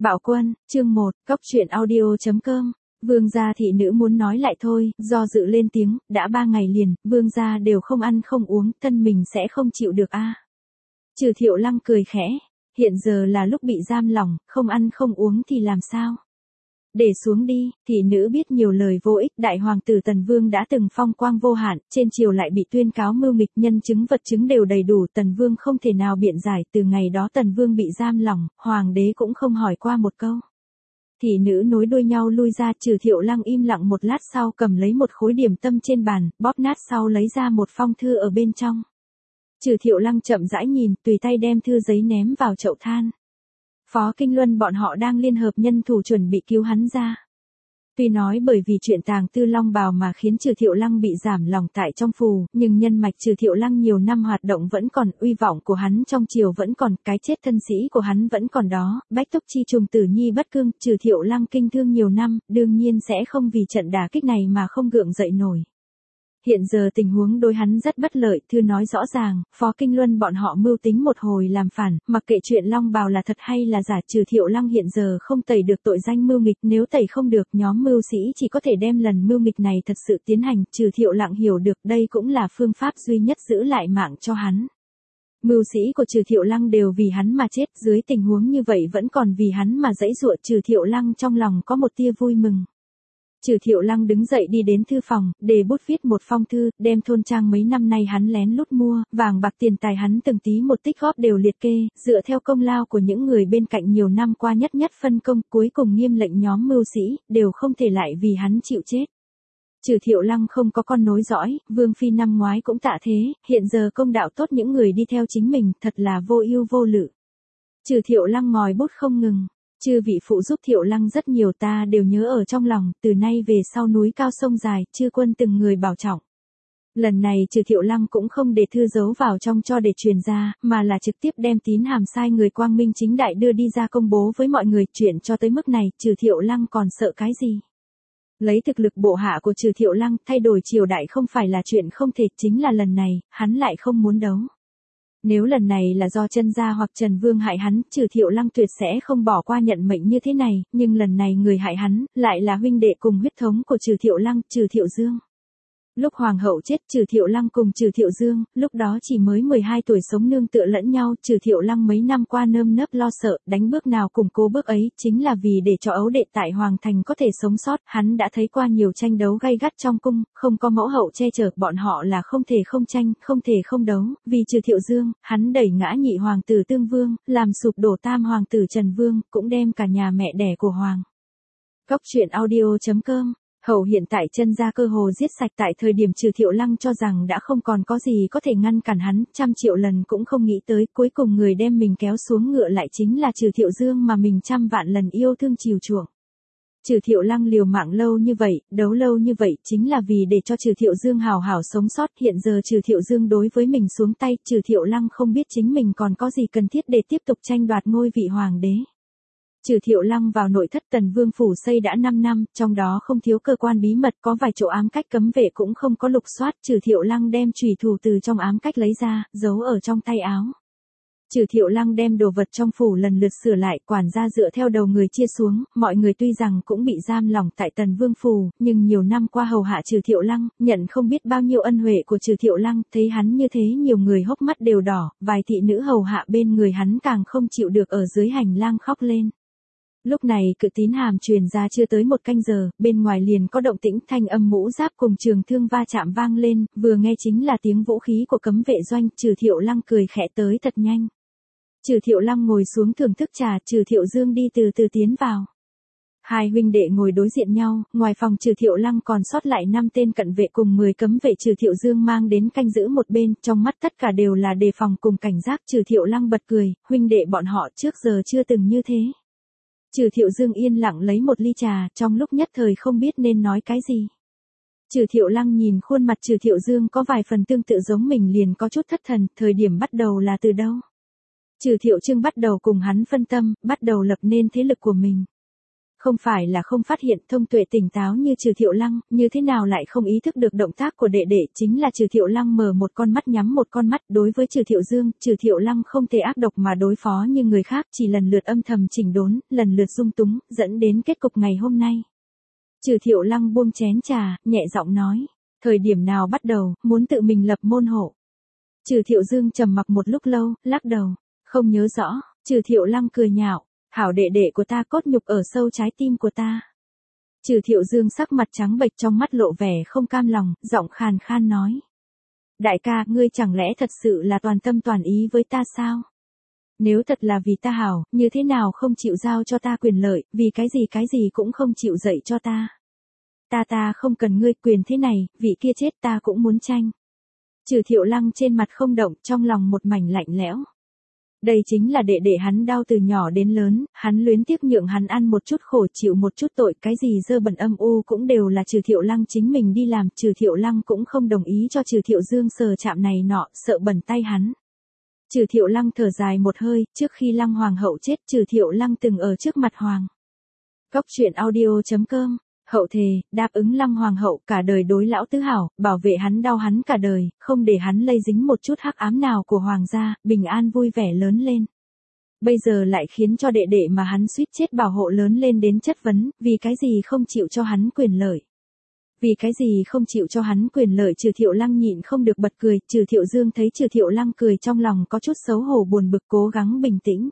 Bạo Quân, chương 1, Cóc truyện audio.com. Vương gia thị nữ muốn nói lại thôi, do dự lên tiếng, đã 3 ngày liền, vương gia đều không ăn không uống, thân mình sẽ không chịu được a. Trừ Thiệu Lăng cười khẽ, hiện giờ là lúc bị giam lỏng, không ăn không uống thì làm sao? Để xuống đi, thị nữ biết nhiều lời vô ích, đại hoàng tử Tần Vương đã từng phong quang vô hạn, trên triều lại bị tuyên cáo mưu nghịch, nhân chứng vật chứng đều đầy đủ, Tần Vương không thể nào biện giải, từ ngày đó Tần Vương bị giam lỏng, hoàng đế cũng không hỏi qua một câu. Thị nữ nối đuôi nhau lui ra, Trừ Thiệu Lăng im lặng một lát sau cầm lấy một khối điểm tâm trên bàn, bóp nát sau lấy ra một phong thư ở bên trong. Trừ Thiệu Lăng chậm rãi nhìn, tùy tay đem thư giấy ném vào chậu than. Phó Kinh Luân bọn họ đang liên hợp nhân thủ chuẩn bị cứu hắn ra. Tuy nói bởi vì chuyện tàng tư long bào mà khiến Trừ Thiệu Lăng bị giảm lòng tại trong phù, nhưng nhân mạch Trừ Thiệu Lăng nhiều năm hoạt động vẫn còn, uy vọng của hắn trong triều vẫn còn, cái chết thân sĩ của hắn vẫn còn đó, bách túc chi trùng tử nhi bất cương, Trừ Thiệu Lăng kinh thương nhiều năm, đương nhiên sẽ không vì trận đả kích này mà không gượng dậy nổi. Hiện giờ tình huống đối hắn rất bất lợi, thư nói rõ ràng, Phó Kinh Luân bọn họ mưu tính một hồi làm phản, mặc kệ chuyện long bào là thật hay là giả, Trừ Thiệu Lăng hiện giờ không tẩy được tội danh mưu nghịch, nếu tẩy không được nhóm mưu sĩ chỉ có thể đem lần mưu nghịch này thật sự tiến hành, Trừ Thiệu Lăng hiểu được đây cũng là phương pháp duy nhất giữ lại mạng cho hắn. Mưu sĩ của Trừ Thiệu Lăng đều vì hắn mà chết, dưới tình huống như vậy vẫn còn vì hắn mà giãy giụa, Trừ Thiệu Lăng trong lòng có một tia vui mừng. Trừ Thiệu Lăng đứng dậy đi đến thư phòng, đề bút viết một phong thư, đem thôn trang mấy năm nay hắn lén lút mua, vàng bạc tiền tài hắn từng tí một tích góp đều liệt kê, dựa theo công lao của những người bên cạnh nhiều năm qua nhất nhất phân công, cuối cùng nghiêm lệnh nhóm mưu sĩ, đều không thể lại vì hắn chịu chết. Trừ Thiệu Lăng không có con nối dõi, Vương Phi năm ngoái cũng tạ thế, hiện giờ công đạo tốt những người đi theo chính mình, thật là vô ưu vô lự. Trừ Thiệu Lăng ngòi bút không ngừng. Chư vị phụ giúp Thiệu Lăng rất nhiều, ta đều nhớ ở trong lòng, từ nay về sau núi cao sông dài, chư quân từng người bảo trọng. Lần này Trừ Thiệu Lăng cũng không để thư giấu vào trong cho để truyền ra, mà là trực tiếp đem tín hàm sai người quang minh chính đại đưa đi ra công bố với mọi người, chuyện cho tới mức này, Trừ Thiệu Lăng còn sợ cái gì? Lấy thực lực bộ hạ của Trừ Thiệu Lăng, thay đổi triều đại không phải là chuyện không thể, chính là lần này, hắn lại không muốn đấu. Nếu lần này là do Chân gia hoặc Trần Vương hại hắn, Trừ Thiệu Lăng tuyệt sẽ không bỏ qua nhận mệnh như thế này, nhưng lần này người hại hắn, lại là huynh đệ cùng huyết thống của Trừ Thiệu Lăng, Trừ Thiệu Dương. Lúc hoàng hậu chết, Trừ Thiệu Lăng cùng Trừ Thiệu Dương, lúc đó chỉ mới 12 tuổi sống nương tựa lẫn nhau, Trừ Thiệu Lăng mấy năm qua nơm nớp lo sợ, đánh bước nào củng cố bước ấy, chính là vì để cho ấu đệ tại Hoàng Thành có thể sống sót, hắn đã thấy qua nhiều tranh đấu gay gắt trong cung, không có mẫu hậu che chở, bọn họ là không thể không tranh, không thể không đấu, vì Trừ Thiệu Dương, hắn đẩy ngã nhị hoàng tử Tương Vương, làm sụp đổ tam hoàng tử Trần Vương, cũng đem cả nhà mẹ đẻ của Hoàng. Cóc truyện audio.com. Hậu hiện tại Chân gia cơ hồ giết sạch, tại thời điểm Trừ Thiệu Lăng cho rằng đã không còn có gì có thể ngăn cản hắn, 100 triệu lần cũng không nghĩ tới, cuối cùng người đem mình kéo xuống ngựa lại chính là Trừ Thiệu Dương mà mình 100 vạn lần yêu thương chiều chuộng. Trừ Thiệu Lăng liều mạng lâu như vậy, đấu lâu như vậy, chính là vì để cho Trừ Thiệu Dương hào hảo sống sót, hiện giờ Trừ Thiệu Dương đối với mình xuống tay, Trừ Thiệu Lăng không biết chính mình còn có gì cần thiết để tiếp tục tranh đoạt ngôi vị hoàng đế. Trừ Thiệu Lăng vào nội thất Tần Vương phủ xây đã 5 năm, trong đó không thiếu cơ quan bí mật, có vài chỗ ám cách cấm vệ cũng không có lục soát, Trừ Thiệu Lăng đem chùy thủ từ trong ám cách lấy ra, giấu ở trong tay áo. Trừ Thiệu Lăng đem đồ vật trong phủ lần lượt sửa lại, quản gia dựa theo đầu người chia xuống, mọi người tuy rằng cũng bị giam lỏng tại Tần Vương phủ, nhưng nhiều năm qua hầu hạ Trừ Thiệu Lăng, nhận không biết bao nhiêu ân huệ của Trừ Thiệu Lăng, thấy hắn như thế nhiều người hốc mắt đều đỏ, vài thị nữ hầu hạ bên người hắn càng không chịu được ở dưới hành lang khóc lên. Lúc này cự tín hàm truyền ra chưa tới 1 canh giờ, bên ngoài liền có động tĩnh, thanh âm mũ giáp cùng trường thương va chạm vang lên, vừa nghe chính là tiếng vũ khí của cấm vệ doanh, Trừ Thiệu Lăng cười khẽ tới thật nhanh. Trừ Thiệu Lăng ngồi xuống thưởng thức trà, Trừ Thiệu Dương đi từ từ tiến vào. Hai huynh đệ ngồi đối diện nhau, ngoài phòng Trừ Thiệu Lăng còn sót lại 5 tên cận vệ cùng 10 cấm vệ Trừ Thiệu Dương mang đến canh giữ một bên, trong mắt tất cả đều là đề phòng cùng cảnh giác. Trừ Thiệu Lăng bật cười, huynh đệ bọn họ trước giờ chưa từng như thế. Trừ Thiệu Dương yên lặng lấy một ly trà, trong lúc nhất thời không biết nên nói cái gì. Trừ Thiệu Lăng nhìn khuôn mặt Trừ Thiệu Dương có vài phần tương tự giống mình liền có chút thất thần, thời điểm bắt đầu là từ đâu? Trừ Thiệu Trương bắt đầu cùng hắn phân tâm, bắt đầu lập nên thế lực của mình. Không phải là không phát hiện, thông tuệ tỉnh táo như Trừ Thiệu Lăng, như thế nào lại không ý thức được động tác của đệ đệ, chính là Trừ Thiệu Lăng mở một con mắt nhắm một con mắt, đối với Trừ Thiệu Dương, Trừ Thiệu Lăng không thể ác độc mà đối phó như người khác, chỉ lần lượt âm thầm chỉnh đốn, lần lượt dung túng, dẫn đến kết cục ngày hôm nay. Trừ Thiệu Lăng buông chén trà, nhẹ giọng nói, thời điểm nào bắt đầu, muốn tự mình lập môn hộ. Trừ Thiệu Dương trầm mặc một lúc lâu, lắc đầu, không nhớ rõ. Trừ Thiệu Lăng cười nhạo, hảo đệ đệ của ta, cốt nhục ở sâu trái tim của ta. Trừ Thiệu Dương sắc mặt trắng bệch, trong mắt lộ vẻ không cam lòng, giọng khàn khan nói. Đại ca, ngươi chẳng lẽ thật sự là toàn tâm toàn ý với ta sao? Nếu thật là vì ta hảo, như thế nào không chịu giao cho ta quyền lợi, vì cái gì cũng không chịu dạy cho ta. Ta không cần ngươi, quyền thế này, vị kia chết ta cũng muốn tranh. Trừ Thiệu Lăng trên mặt không động, trong lòng một mảnh lạnh lẽo. Đây chính là đệ đệ hắn đau từ nhỏ đến lớn, hắn luyến tiếc nhượng hắn ăn một chút khổ, chịu một chút tội, cái gì dơ bẩn âm u cũng đều là Trừ Thiệu Lăng chính mình đi làm, Trừ Thiệu Lăng cũng không đồng ý cho Trừ Thiệu Dương sờ chạm này nọ, sợ bẩn tay hắn. Trừ Thiệu Lăng thở dài một hơi, trước khi Lăng Hoàng hậu chết, Trừ Thiệu Lăng từng ở trước mặt Hoàng. Góc truyện audio.com, hậu thề, đáp ứng Lăng Hoàng hậu cả đời đối lão tứ hảo, bảo vệ hắn đau hắn cả đời, không để hắn lây dính một chút hắc ám nào của Hoàng gia, bình an vui vẻ lớn lên. Bây giờ lại khiến cho đệ đệ mà hắn suýt chết bảo hộ lớn lên đến chất vấn, vì cái gì không chịu cho hắn quyền lợi. Vì cái gì không chịu cho hắn quyền lợi. Trừ Thiệu Lăng nhịn không được bật cười, Trừ Thiệu Dương thấy Trừ Thiệu Lăng cười trong lòng có chút xấu hổ buồn bực, cố gắng bình tĩnh.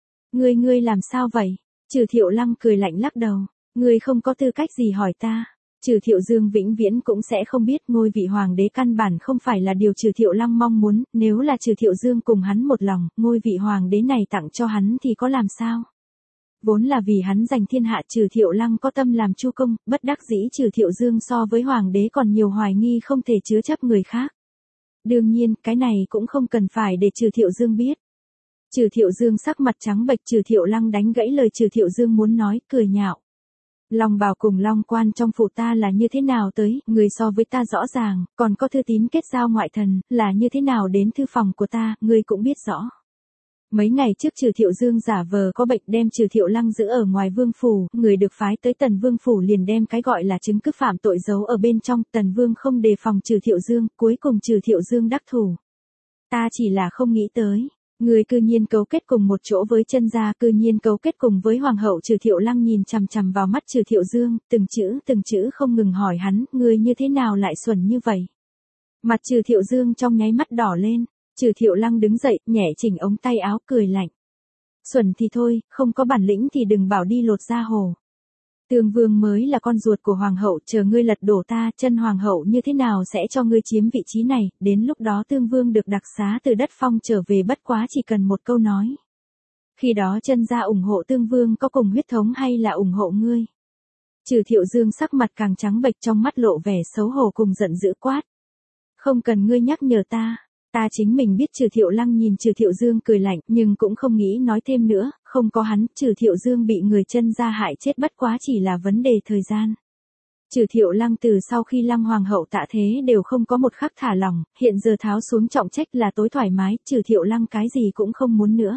Ngươi làm sao vậy? Trừ Thiệu Lăng cười lạnh lắc đầu, ngươi không có tư cách gì hỏi ta. Trừ Thiệu Dương vĩnh viễn cũng sẽ không biết ngôi vị hoàng đế căn bản không phải là điều Trừ Thiệu Lăng mong muốn, nếu là Trừ Thiệu Dương cùng hắn một lòng, ngôi vị hoàng đế này tặng cho hắn thì có làm sao? Vốn là vì hắn giành thiên hạ, Trừ Thiệu Lăng có tâm làm chu công, bất đắc dĩ Trừ Thiệu Dương so với hoàng đế còn nhiều hoài nghi không thể chứa chấp người khác. Đương nhiên, cái này cũng không cần phải để Trừ Thiệu Dương biết. Trừ Thiệu Dương sắc mặt trắng bệch, Trừ Thiệu Lăng đánh gãy lời Trừ Thiệu Dương muốn nói, cười nhạo. Long Bảo cùng Long Quan trong phủ ta là như thế nào tới, người so với ta rõ ràng, còn có thư tín kết giao ngoại thần, là như thế nào đến thư phòng của ta, ngươi cũng biết rõ. Mấy ngày trước Trừ Thiệu Dương giả vờ có bệnh đem Trừ Thiệu Lăng giữ ở ngoài vương phủ, người được phái tới Tần Vương phủ liền đem cái gọi là chứng cứ phạm tội giấu ở bên trong, Tần Vương không đề phòng Trừ Thiệu Dương, cuối cùng Trừ Thiệu Dương đắc thủ. Ta chỉ là không nghĩ tới, người cư nhiên cấu kết cùng một chỗ với chân gia, cư nhiên cấu kết cùng với hoàng hậu. Trừ Thiệu Lăng nhìn chằm chằm vào mắt Trừ Thiệu Dương, từng chữ không ngừng hỏi hắn, ngươi như thế nào lại xuẩn như vậy? Mặt Trừ Thiệu Dương trong nháy mắt đỏ lên. Trừ Thiệu Lăng đứng dậy, nhẹ chỉnh ống tay áo, cười lạnh. Xuẩn thì thôi, không có bản lĩnh thì đừng bảo đi lột da hồ. Tương Vương mới là con ruột của hoàng hậu, chờ ngươi lật đổ ta, chân hoàng hậu như thế nào sẽ cho ngươi chiếm vị trí này, đến lúc đó Tương Vương được đặc xá từ đất phong trở về, bất quá chỉ cần một câu nói. Khi đó chân gia ủng hộ Tương Vương có cùng huyết thống hay là ủng hộ ngươi? Trừ Thiệu Dương sắc mặt càng trắng bệch, trong mắt lộ vẻ xấu hổ cùng giận dữ quát. Không cần ngươi nhắc nhở ta. Ta chính mình biết. Trừ Thiệu Lăng nhìn Trừ Thiệu Dương cười lạnh, nhưng cũng không nghĩ nói thêm nữa, không có hắn, Trừ Thiệu Dương bị người chân gia hại chết bất quá chỉ là vấn đề thời gian. Trừ Thiệu Lăng từ sau khi Lăng Hoàng hậu tạ thế đều không có một khắc thả lỏng, hiện giờ tháo xuống trọng trách là tối thoải mái, Trừ Thiệu Lăng cái gì cũng không muốn nữa.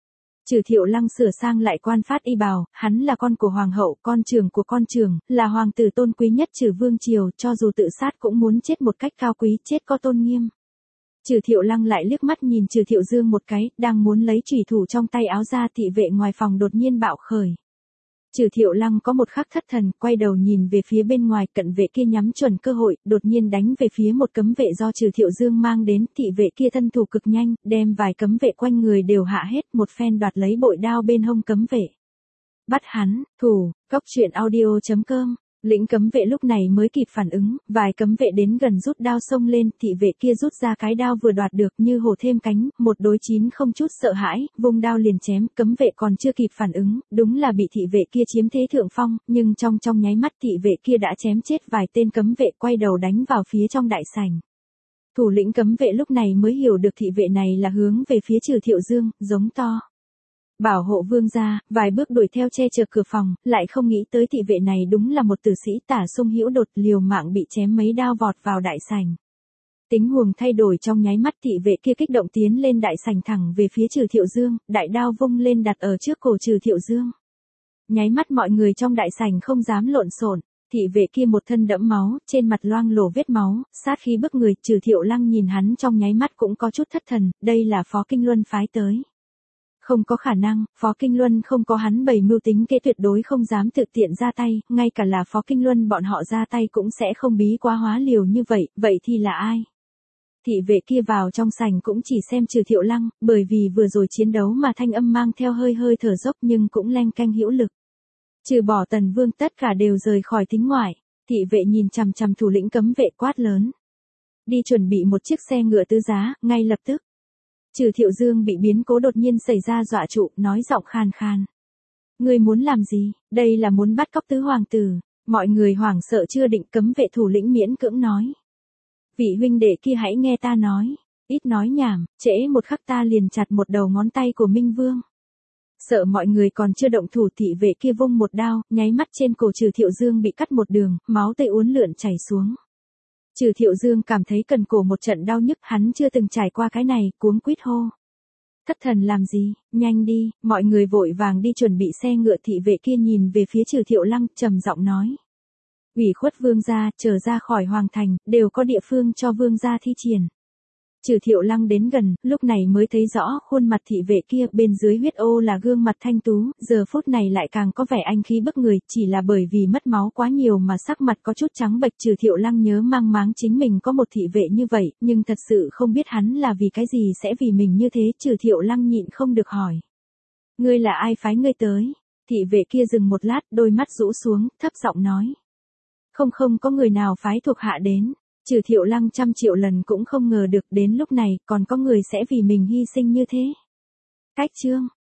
Trừ Thiệu Lăng sửa sang lại quan phát y bào, hắn là con của hoàng hậu, con trưởng của con trưởng, là hoàng tử tôn quý nhất Trừ Vương triều, cho dù tự sát cũng muốn chết một cách cao quý, chết có tôn nghiêm. Trừ Thiệu Lăng lại liếc mắt nhìn Trừ Thiệu Dương một cái, đang muốn lấy chủy thủ trong tay áo ra, thị vệ ngoài phòng đột nhiên bạo khởi. Trừ Thiệu Lăng có một khắc thất thần, quay đầu nhìn về phía bên ngoài, cận vệ kia nhắm chuẩn cơ hội, đột nhiên đánh về phía một cấm vệ do Trừ Thiệu Dương mang đến, thị vệ kia thân thủ cực nhanh, đem vài cấm vệ quanh người đều hạ hết, một phen đoạt lấy bội đao bên hông cấm vệ. Bắt hắn, thủ, góc truyện audio.com. Lĩnh cấm vệ lúc này mới kịp phản ứng, vài cấm vệ đến gần rút đao xông lên, thị vệ kia rút ra cái đao vừa đoạt được như hổ thêm cánh, một đối chín không chút sợ hãi, vung đao liền chém, cấm vệ còn chưa kịp phản ứng, đúng là bị thị vệ kia chiếm thế thượng phong, nhưng trong nháy mắt thị vệ kia đã chém chết vài tên cấm vệ, quay đầu đánh vào phía trong đại sảnh. Thủ lĩnh cấm vệ lúc này mới hiểu được thị vệ này là hướng về phía Trừ Thiệu Dương, giống to. Bảo hộ vương gia, vài bước đuổi theo che chở cửa phòng, lại không nghĩ tới thị vệ này đúng là một tử sĩ Tả Sung Hữu Đột, liều mạng bị chém mấy đao vọt vào đại sảnh. Tính huống thay đổi trong nháy mắt, thị vệ kia kích động tiến lên đại sảnh thẳng về phía Trừ Thiệu Dương, đại đao vung lên đặt ở trước cổ Trừ Thiệu Dương. Nháy mắt mọi người trong đại sảnh không dám lộn xộn. Thị vệ kia một thân đẫm máu, trên mặt loang lổ vết máu, sát khí bức người, Trừ Thiệu Lăng nhìn hắn trong nháy mắt cũng có chút thất thần, đây là Phó Kinh Luân phái tới. Không có khả năng, Phó Kinh Luân không có hắn bày mưu tính kế, tuyệt đối không dám tự tiện ra tay, ngay cả là Phó Kinh Luân bọn họ ra tay cũng sẽ không bí quá hóa liều như vậy, vậy thì là ai? Thị vệ kia vào trong sảnh cũng chỉ xem Trừ Thiệu Lăng, bởi vì vừa rồi chiến đấu mà thanh âm mang theo hơi hơi thở dốc nhưng cũng leng keng hữu lực. Trừ bỏ Tần Vương tất cả đều rời khỏi thính ngoại, thị vệ nhìn chằm chằm thủ lĩnh cấm vệ quát lớn. Đi chuẩn bị một chiếc xe ngựa tứ giá, ngay lập tức. Trừ Thiệu Dương bị biến cố đột nhiên xảy ra dọa trụ, nói giọng khàn khàn. Ngươi muốn làm gì, đây là muốn bắt cóc tứ hoàng tử, mọi người hoảng sợ chưa định, cấm vệ thủ lĩnh miễn cưỡng nói. Vị huynh đệ kia hãy nghe ta nói, ít nói nhảm, trễ một khắc ta liền chặt một đầu ngón tay của Minh Vương. Sợ mọi người còn chưa động thủ, thị vệ kia vung một đao, nháy mắt trên cổ Trừ Thiệu Dương bị cắt một đường, máu tươi uốn lượn chảy xuống. Trừ Thiệu Dương cảm thấy cần cổ một trận đau nhức, hắn chưa từng trải qua cái này, cuống quýt hô. Thất thần làm gì, nhanh đi, mọi người vội vàng đi chuẩn bị xe ngựa. Thị vệ kia nhìn về phía Trừ Thiệu Lăng, trầm giọng nói. Ủy khuất vương gia, trở ra khỏi hoàng thành, đều có địa phương cho vương gia thi triển. Trừ Thiệu Lăng đến gần, lúc này mới thấy rõ khuôn mặt thị vệ kia, bên dưới huyết ô là gương mặt thanh tú, giờ phút này lại càng có vẻ anh khí bức người, chỉ là bởi vì mất máu quá nhiều mà sắc mặt có chút trắng bệch. Trừ Thiệu Lăng nhớ mang máng chính mình có một thị vệ như vậy, nhưng thật sự không biết hắn là vì cái gì sẽ vì mình như thế. Trừ Thiệu Lăng nhịn không được hỏi. Ngươi là ai phái ngươi tới? Thị vệ kia dừng một lát, đôi mắt rũ xuống, thấp giọng nói. Không có người nào phái thuộc hạ đến. Trừ Thiệu Lăng trăm triệu lần cũng không ngờ được đến lúc này còn có người sẽ vì mình hy sinh như thế. Cách chương